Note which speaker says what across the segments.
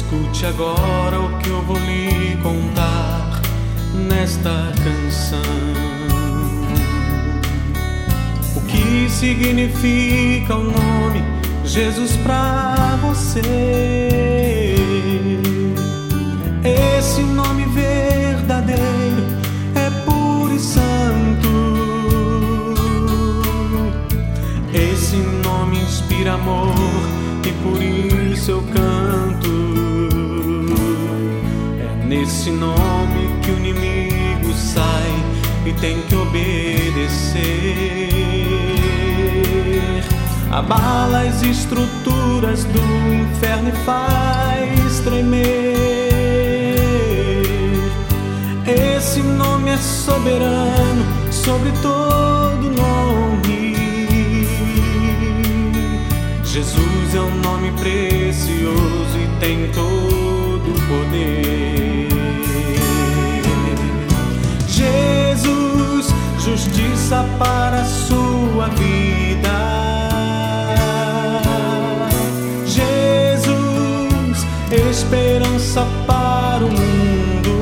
Speaker 1: Escute agora o que eu vou lhe contar nesta canção. O que significa o nome Jesus pra você? Esse nome verdadeiro é puro e santo. Esse nome inspira amor e por isso eu canto. É nesse nome que o inimigo sai e tem que obedecer. Abala as estruturas do inferno e faz tremer. Esse nome é soberano sobre todo nome. Jesus é um nome precioso e tem todo o poder. Jesus, justiça para a sua vida. Jesus, esperança para o mundo.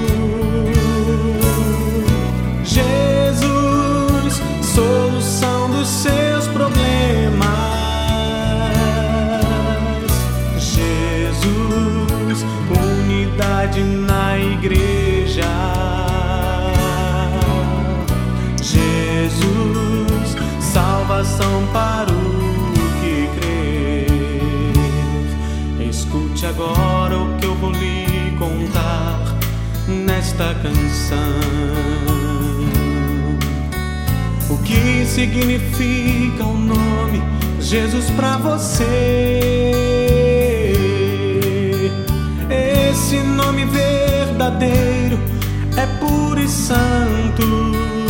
Speaker 1: Jesus, solução dos seus problemas. Jesus, unidade na igreja. Jesus, salvação para o que crer. Escute agora o que eu vou lhe contar nesta canção. O que significa o nome Jesus pra você? Esse nome verdadeiro é puro e santo.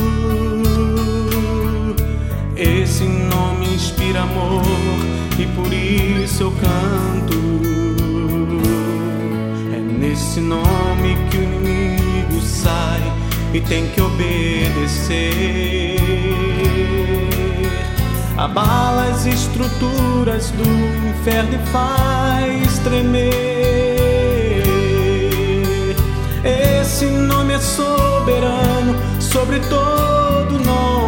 Speaker 1: Esse nome inspira amor e por isso eu canto. É nesse nome que o inimigo sai e tem que obedecer. Abala as estruturas do inferno e faz tremer. Esse nome é soberano sobre todo nome.